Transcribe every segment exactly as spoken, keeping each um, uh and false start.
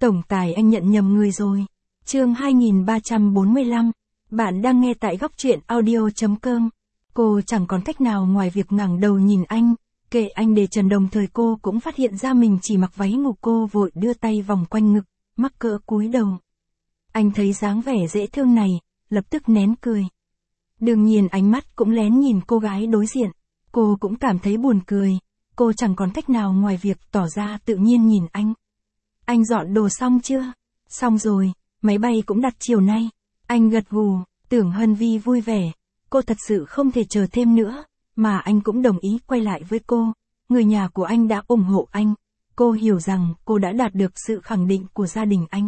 Tổng tài anh nhận nhầm người rồi. Chương hai nghìn ba trăm bốn mươi lăm. Bạn đang nghe tại góc truyện audio chấm com. Cô chẳng còn cách nào ngoài việc ngẩng đầu nhìn anh, kệ anh để trần, đồng thời cô cũng phát hiện ra mình chỉ mặc váy ngủ. Cô vội đưa tay vòng quanh ngực, mắc cỡ cúi đầu. Anh thấy dáng vẻ dễ thương này, lập tức nén cười. Đương nhiên ánh mắt cũng lén nhìn cô gái đối diện. Cô cũng cảm thấy buồn cười. Cô chẳng còn cách nào ngoài việc tỏ ra tự nhiên nhìn anh. Anh dọn đồ xong chưa? Xong rồi, máy bay cũng đặt chiều nay. Anh gật gù, Tưởng Hân Vi vui vẻ. Cô thật sự không thể chờ thêm nữa, mà anh cũng đồng ý quay lại với cô. Người nhà của anh đã ủng hộ anh. Cô hiểu rằng cô đã đạt được sự khẳng định của gia đình anh.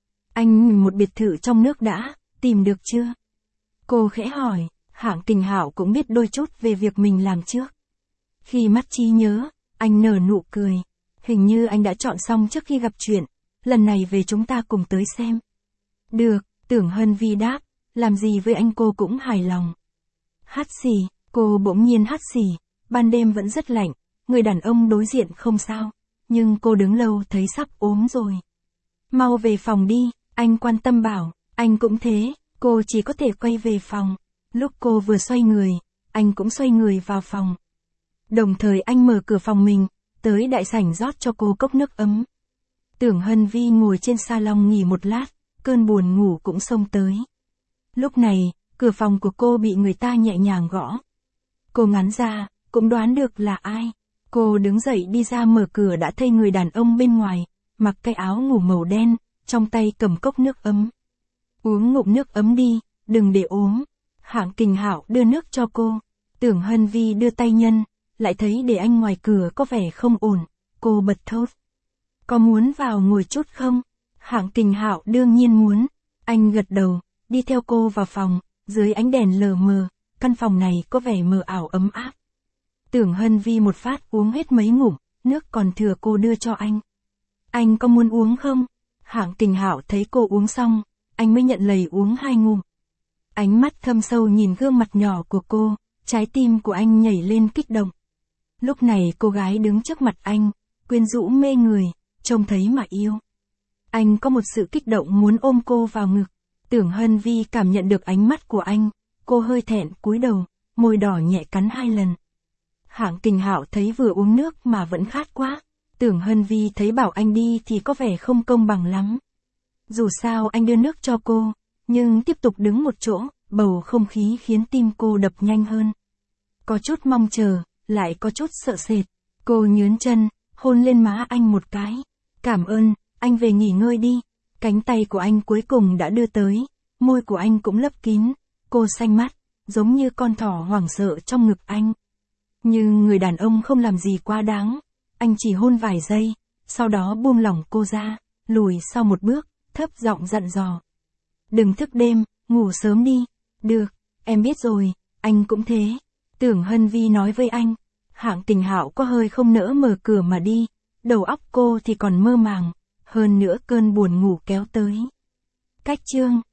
Anh một biệt thự trong nước đã, tìm được chưa? Cô khẽ hỏi. Hạng Kình Hạo cũng biết đôi chút về việc mình làm trước. Khi mắt trí nhớ, anh nở nụ cười. Hình như anh đã chọn xong trước khi gặp chuyện. Lần này về chúng ta cùng tới xem. Được, Tưởng Hân Vi đáp. Làm gì với anh cô cũng hài lòng. Hắt xì, cô bỗng nhiên hắt xì. Ban đêm vẫn rất lạnh. Người đàn ông đối diện không sao. Nhưng cô đứng lâu thấy sắp ốm rồi. Mau về phòng đi, anh quan tâm bảo. Anh cũng thế, cô chỉ có thể quay về phòng. Lúc cô vừa xoay người, anh cũng xoay người vào phòng. Đồng thời anh mở cửa phòng mình, tới đại sảnh rót cho cô cốc nước ấm. Tưởng Hân Vi ngồi trên salon nghỉ một lát, cơn buồn ngủ cũng xông tới. Lúc này, cửa phòng của cô bị người ta nhẹ nhàng gõ. Cô ngắn ra, cũng đoán được là ai. Cô đứng dậy đi ra mở cửa đã thấy người đàn ông bên ngoài, mặc cái áo ngủ màu đen, trong tay cầm cốc nước ấm. Uống ngụm nước ấm đi, đừng để ốm. Hạng Kình Hạo đưa nước cho cô. Tưởng Hân Vi đưa tay nhân, lại thấy để anh ngoài cửa có vẻ không ổn. Cô bật thốt. Có muốn vào ngồi chút không? Hạng Kình Hạo đương nhiên muốn. Anh gật đầu, đi theo cô vào phòng. Dưới ánh đèn lờ mờ, căn phòng này có vẻ mờ ảo ấm áp. Tưởng Hân Vi một phát uống hết mấy ngụm, nước còn thừa cô đưa cho anh. Anh có muốn uống không? Hạng Kình Hạo thấy cô uống xong, anh mới nhận lấy uống hai ngụm. Ánh mắt thâm sâu nhìn gương mặt nhỏ của cô, trái tim của anh nhảy lên kích động. Lúc này cô gái đứng trước mặt anh, quyến rũ mê người, trông thấy mà yêu. Anh có một sự kích động muốn ôm cô vào ngực. Tưởng Hân Vi cảm nhận được ánh mắt của anh, cô hơi thẹn cúi đầu, môi đỏ nhẹ cắn hai lần. Hạng Kình Hạo thấy vừa uống nước mà vẫn khát quá. Tưởng Hân Vi thấy bảo anh đi thì có vẻ không công bằng lắm. Dù sao anh đưa nước cho cô, nhưng tiếp tục đứng một chỗ, bầu không khí khiến tim cô đập nhanh hơn. Có chút mong chờ, lại có chút sợ sệt. Cô nhướn chân, hôn lên má anh một cái. Cảm ơn, anh về nghỉ ngơi đi. Cánh tay của anh cuối cùng đã đưa tới, môi của anh cũng lấp kín. Cô xanh mắt, giống như con thỏ hoảng sợ trong ngực anh. Nhưng người đàn ông không làm gì quá đáng. Anh chỉ hôn vài giây, sau đó buông lỏng cô ra, lùi sau một bước, thấp giọng dặn dò. Đừng thức đêm, ngủ sớm đi. Được, em biết rồi, anh cũng thế. Tưởng Hân Vi nói với anh. Hạng Kình Hạo có hơi không nỡ mở cửa mà đi. Đầu óc cô thì còn mơ màng, hơn nữa cơn buồn ngủ kéo tới. Cách chương